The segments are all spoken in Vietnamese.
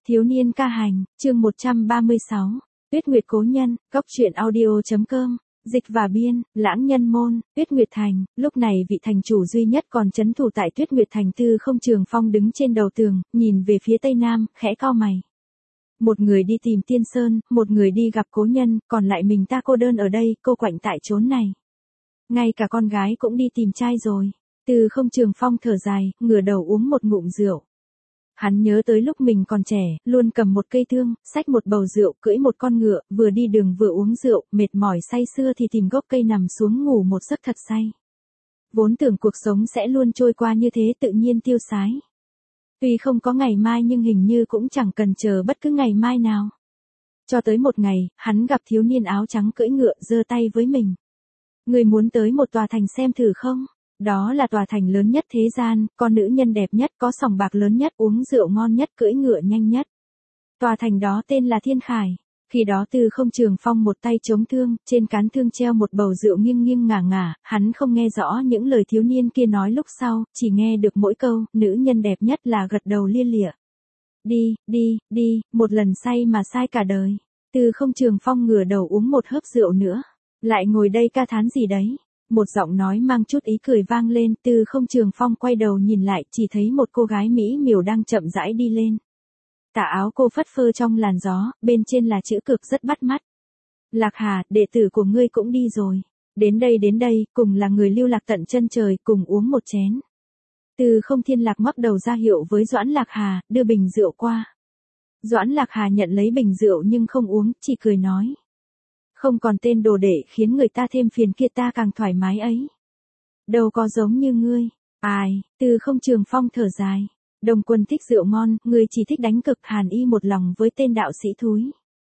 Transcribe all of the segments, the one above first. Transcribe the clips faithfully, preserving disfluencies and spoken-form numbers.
Thiếu niên ca hành, chương một trăm ba mươi sáu. Tuyết Nguyệt cố nhân, góc truyện audio.com, dịch và biên, Lãng Nhân Môn, Tuyết Nguyệt Thành. Lúc này vị thành chủ duy nhất còn trấn thủ tại Tuyết Nguyệt Thành Tư Không Trường Phong đứng trên đầu tường, nhìn về phía tây nam, khẽ cau mày. Một người đi tìm Tiên Sơn, một người đi gặp cố nhân, còn lại mình ta cô đơn ở đây, cô quạnh tại chốn này. Ngay cả con gái cũng đi tìm trai rồi. Tư Không Trường Phong thở dài, ngửa đầu uống một ngụm rượu. Hắn nhớ tới lúc mình còn trẻ, luôn cầm một cây thương, xách một bầu rượu, cưỡi một con ngựa, vừa đi đường vừa uống rượu, mệt mỏi say sưa thì tìm gốc cây nằm xuống ngủ một giấc thật say. Vốn tưởng cuộc sống sẽ luôn trôi qua như thế tự nhiên tiêu sái. Tuy không có ngày mai nhưng hình như cũng chẳng cần chờ bất cứ ngày mai nào. Cho tới một ngày, hắn gặp thiếu niên áo trắng cưỡi ngựa giơ tay với mình. Người muốn tới một tòa thành xem thử không? Đó là tòa thành lớn nhất thế gian, có nữ nhân đẹp nhất, có sòng bạc lớn nhất, uống rượu ngon nhất, cưỡi ngựa nhanh nhất. Tòa thành đó tên là Thiên Khải. Khi đó Tư Không Trường Phong một tay chống thương, trên cán thương treo một bầu rượu nghiêng nghiêng ngả ngả, hắn không nghe rõ những lời thiếu niên kia nói lúc sau, chỉ nghe được mỗi câu, nữ nhân đẹp nhất là gật đầu lia lịa. Đi, đi, đi, một lần say mà sai cả đời. Tư Không Trường Phong ngửa đầu uống một hớp rượu nữa. Lại ngồi đây ca thán gì đấy? Một giọng nói mang chút ý cười vang lên, Tư Không Trường Phong quay đầu nhìn lại, chỉ thấy một cô gái mỹ miều đang chậm rãi đi lên. Tà áo cô phất phơ trong làn gió, bên trên là chữ cực rất bắt mắt. Lạc Hà, đệ tử của ngươi cũng đi rồi. Đến đây đến đây, cùng là người lưu lạc tận chân trời, cùng uống một chén. Tư Không Thiên Lạc ngoắc đầu ra hiệu với Doãn Lạc Hà, đưa bình rượu qua. Doãn Lạc Hà nhận lấy bình rượu nhưng không uống, chỉ cười nói. Không còn tên đồ đệ khiến người ta thêm phiền kia ta càng thoải mái ấy. Đâu có giống như ngươi. Ai, Tư Không Trường Phong thở dài. Đồng Quân thích rượu ngon, người chỉ thích đánh cực, Hàn Y một lòng với tên đạo sĩ thúi.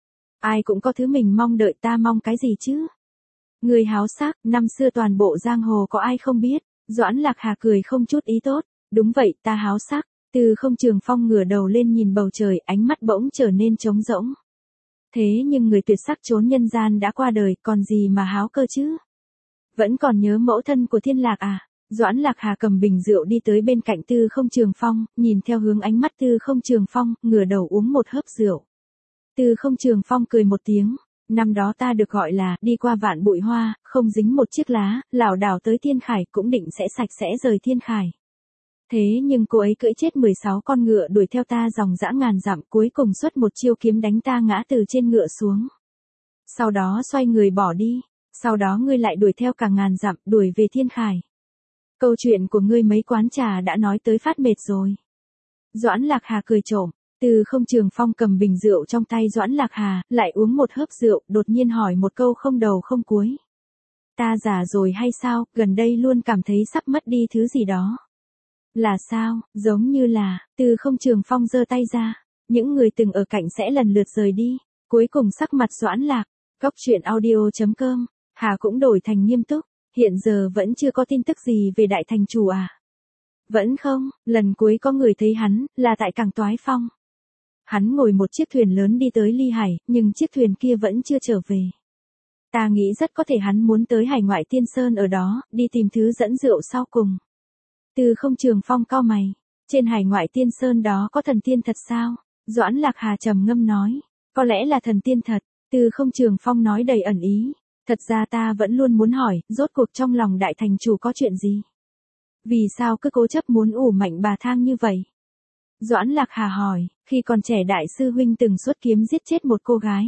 Ai cũng có thứ mình mong đợi, ta mong cái gì chứ? Người háo sắc, năm xưa toàn bộ giang hồ có ai không biết. Doãn Lạc Hà cười không chút ý tốt. Đúng vậy, ta háo sắc. Tư Không Trường Phong ngửa đầu lên nhìn bầu trời, ánh mắt bỗng trở nên trống rỗng. Thế nhưng người tuyệt sắc trốn nhân gian đã qua đời, còn gì mà háo cơ chứ? Vẫn còn nhớ mẫu thân của Thiên Lạc à? Doãn Lạc Hà cầm bình rượu đi tới bên cạnh Tư Không Trường Phong, nhìn theo hướng ánh mắt Tư Không Trường Phong, ngửa đầu uống một hớp rượu. Tư Không Trường Phong cười một tiếng. Năm đó ta được gọi là đi qua vạn bụi hoa, không dính một chiếc lá, lảo đảo tới Thiên Khải, cũng định sẽ sạch sẽ rời Thiên Khải. Thế nhưng cô ấy cưỡi chết mười sáu con ngựa đuổi theo ta dòng dã ngàn dặm, cuối cùng xuất một chiêu kiếm đánh ta ngã từ trên ngựa xuống. Sau đó xoay người bỏ đi, sau đó ngươi lại đuổi theo cả ngàn dặm, đuổi về Thiên Khải. Câu chuyện của ngươi mấy quán trà đã nói tới phát mệt rồi. Doãn Lạc Hà cười trộm. Tư Không Trường Phong cầm bình rượu trong tay Doãn Lạc Hà, lại uống một hớp rượu, đột nhiên hỏi một câu không đầu không cuối. Ta già rồi hay sao, gần đây luôn cảm thấy sắp mất đi thứ gì đó. Là sao, giống như là, Tư Không Trường Phong giơ tay ra, những người từng ở cạnh sẽ lần lượt rời đi, cuối cùng sắc mặt Doãn Lạc, góc truyện audio.com, Hà cũng đổi thành nghiêm túc, hiện giờ vẫn chưa có tin tức gì về đại thành chủ à? Vẫn không, lần cuối có người thấy hắn, là tại cảng Toái Phong. Hắn ngồi một chiếc thuyền lớn đi tới Ly Hải, nhưng chiếc thuyền kia vẫn chưa trở về. Ta nghĩ rất có thể hắn muốn tới Hải Ngoại Tiên Sơn ở đó, đi tìm thứ dẫn rượu sau cùng. Tư Không Trường Phong cau mày, trên Hải Ngoại Tiên Sơn đó có thần tiên thật sao? Doãn Lạc Hà trầm ngâm nói, có lẽ là thần tiên thật. Tư Không Trường Phong nói đầy ẩn ý, thật ra ta vẫn luôn muốn hỏi, rốt cuộc trong lòng đại thành chủ có chuyện gì? Vì sao cứ cố chấp muốn ủ mạnh bà thang như vậy? Doãn Lạc Hà hỏi, khi còn trẻ đại sư huynh từng xuất kiếm giết chết một cô gái.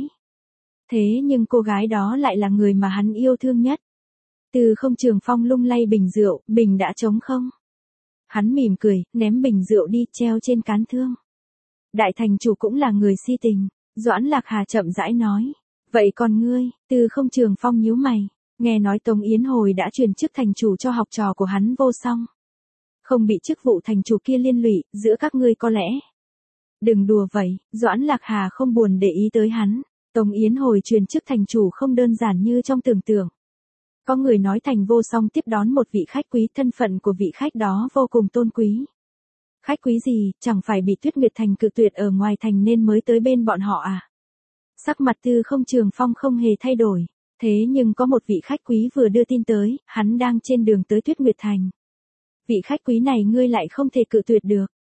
Thế nhưng cô gái đó lại là người mà hắn yêu thương nhất. Tư Không Trường Phong lung lay bình rượu, bình đã trống không? Hắn mỉm cười, ném bình rượu đi, treo trên cán thương. Đại thành chủ cũng là người si tình. Doãn Lạc Hà chậm rãi nói. Vậy còn ngươi? Tư Không Trường Phong nhíu mày. Nghe nói Tống Yến hồi đã truyền chức thành chủ cho học trò của hắn Vô Song. Không bị chức vụ thành chủ kia liên lụy, giữa các ngươi có lẽ. Đừng đùa vậy, Doãn Lạc Hà không buồn để ý tới hắn. Tống Yến hồi truyền chức thành chủ không đơn giản như trong tưởng tượng. Có người nói thành Vô Song tiếp đón một vị khách quý, thân phận của vị khách đó vô cùng tôn quý. Khách quý gì, chẳng phải bị Tuyết Nguyệt Thành cự tuyệt ở ngoài thành nên mới tới bên bọn họ à? Sắc mặt Tư Không Trường Phong không hề thay đổi. Thế nhưng có một vị khách quý vừa đưa tin tới, hắn đang trên đường tới Tuyết Nguyệt Thành. Vị khách quý này ngươi lại không thể cự tuyệt được.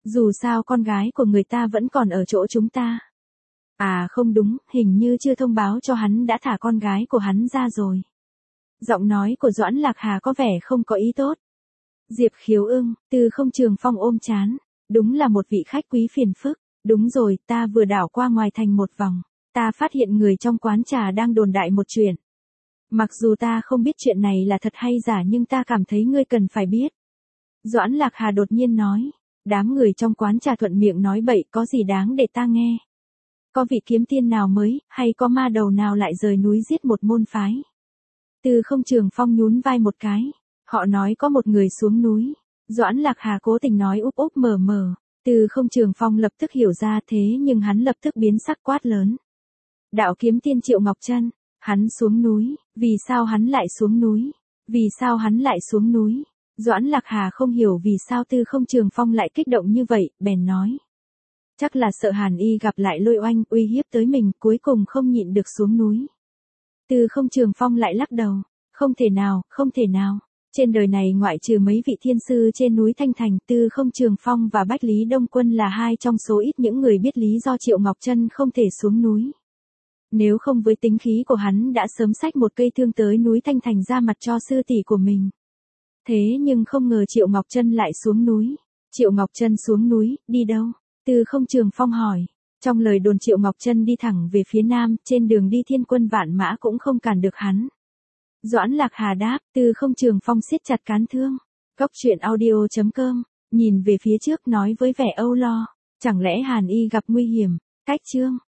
Dù sao con gái của người ta vẫn còn ở chỗ chúng ta. À không đúng, hình như chưa thông báo cho hắn đã thả con gái của hắn ra rồi. Giọng nói của Doãn Lạc Hà có vẻ không có ý tốt. Diệp Khiếu ưng, Từ Không Trường Phong ôm chán. Đúng là một vị khách quý phiền phức. Đúng rồi, ta vừa đảo qua ngoài thành một vòng. Ta phát hiện người trong quán trà đang đồn đại một chuyện. Mặc dù ta không biết chuyện này là thật hay giả nhưng ta cảm thấy ngươi cần phải biết. Doãn Lạc Hà đột nhiên nói. Đám người trong quán trà thuận miệng nói bậy, có gì đáng để ta nghe. Có vị kiếm tiên nào mới, hay có ma đầu nào lại rời núi giết một môn phái. Từ Không Trường Phong nhún vai một cái. Họ nói có một người xuống núi. Doãn Lạc Hà cố tình nói úp úp mờ mờ. Từ Không Trường Phong lập tức hiểu ra thế nhưng hắn lập tức biến sắc quát lớn. Đạo kiếm tiên Triệu Ngọc Trân, hắn xuống núi, vì sao hắn lại xuống núi? Vì sao hắn lại xuống núi? Doãn Lạc Hà không hiểu vì sao Từ Không Trường Phong lại kích động như vậy, bèn nói. Chắc là sợ Hàn Y gặp lại Lôi Oanh uy hiếp tới mình, cuối cùng không nhịn được xuống núi. Từ Không Trường Phong lại lắc đầu. Không thể nào, không thể nào. Trên đời này ngoại trừ mấy vị thiên sư trên núi Thanh Thành, Từ Không Trường Phong và Bách Lý Đông Quân là hai trong số ít những người biết lý do Triệu Ngọc Trân không thể xuống núi. Nếu không với tính khí của hắn đã sớm xách một cây thương tới núi Thanh Thành ra mặt cho sư tỷ của mình. Thế nhưng không ngờ Triệu Ngọc Trân lại xuống núi. Triệu Ngọc Trân xuống núi, đi đâu? Từ Không Trường Phong hỏi. Trong lời đồn Triệu Ngọc Trân đi thẳng về phía nam, trên đường đi thiên quân vạn mã cũng không cản được hắn. Doãn Lạc Hà đáp, Từ Không Trường Phong siết chặt cán thương. Cốc truyện audio chấm com, nhìn về phía trước nói với vẻ âu lo. Chẳng lẽ Hàn Y gặp nguy hiểm? Cách chương.